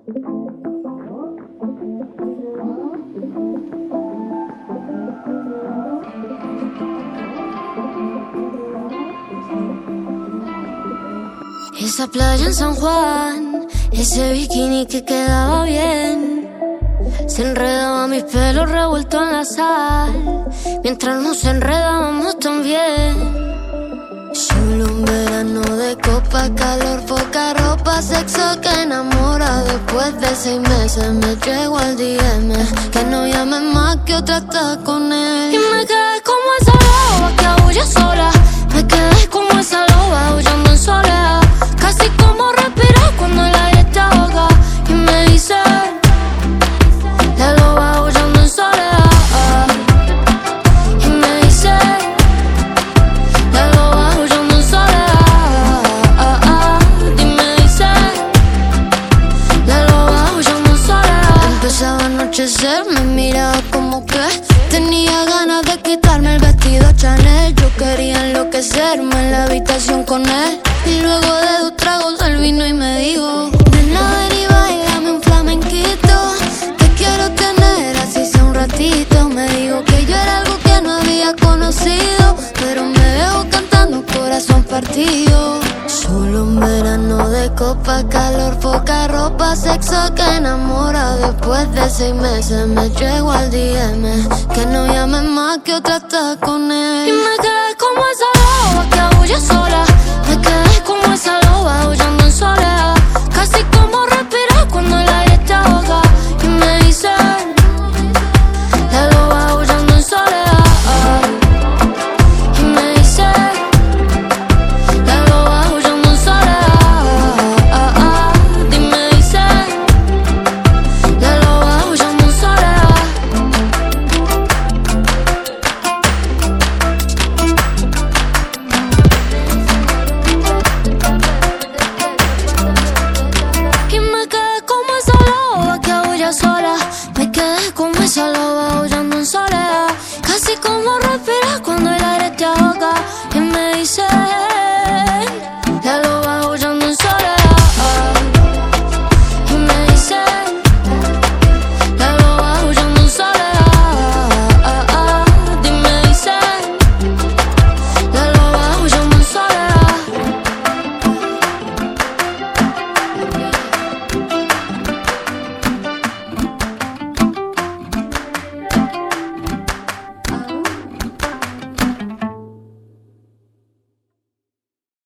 Esa playa en San Juan, ese bikini que quedaba bien, se enredaba mis pelos revueltos en la sal, mientras nos enredábamos también. Solo un verano de copa, calor, poca ropa, sexo que enamora. Después de 6 meses me llego al DM, que no llame más que otra está con él. Y me quedé como esa loba que aúlla sola, me quedé como esa loba aullando en soledad, casi como respirar cuando el aire te ahoga. Y me dice, la loba aullando en soledad. Y me dice, la loba aullando en soledad. Y me dice, la loba aullando en soledad. Empezaba a anochecer, me miraba como que tenía ganas de quitarme el vestido Chanel. Yo quería enloquecerme en la habitación con él. Y luego de 2 tragos él vino y me dijo, nena, ven y bailame un flamenquito, que quiero tener así sea un ratito. Me dijo que yo era algo que no había conocido, pero me veo cantando corazón partido. Solo un verano de copa, calor, poca ropa, sexo que enamora. Después de 6 meses me llego al DM, que no llame más que otra está con él. Y me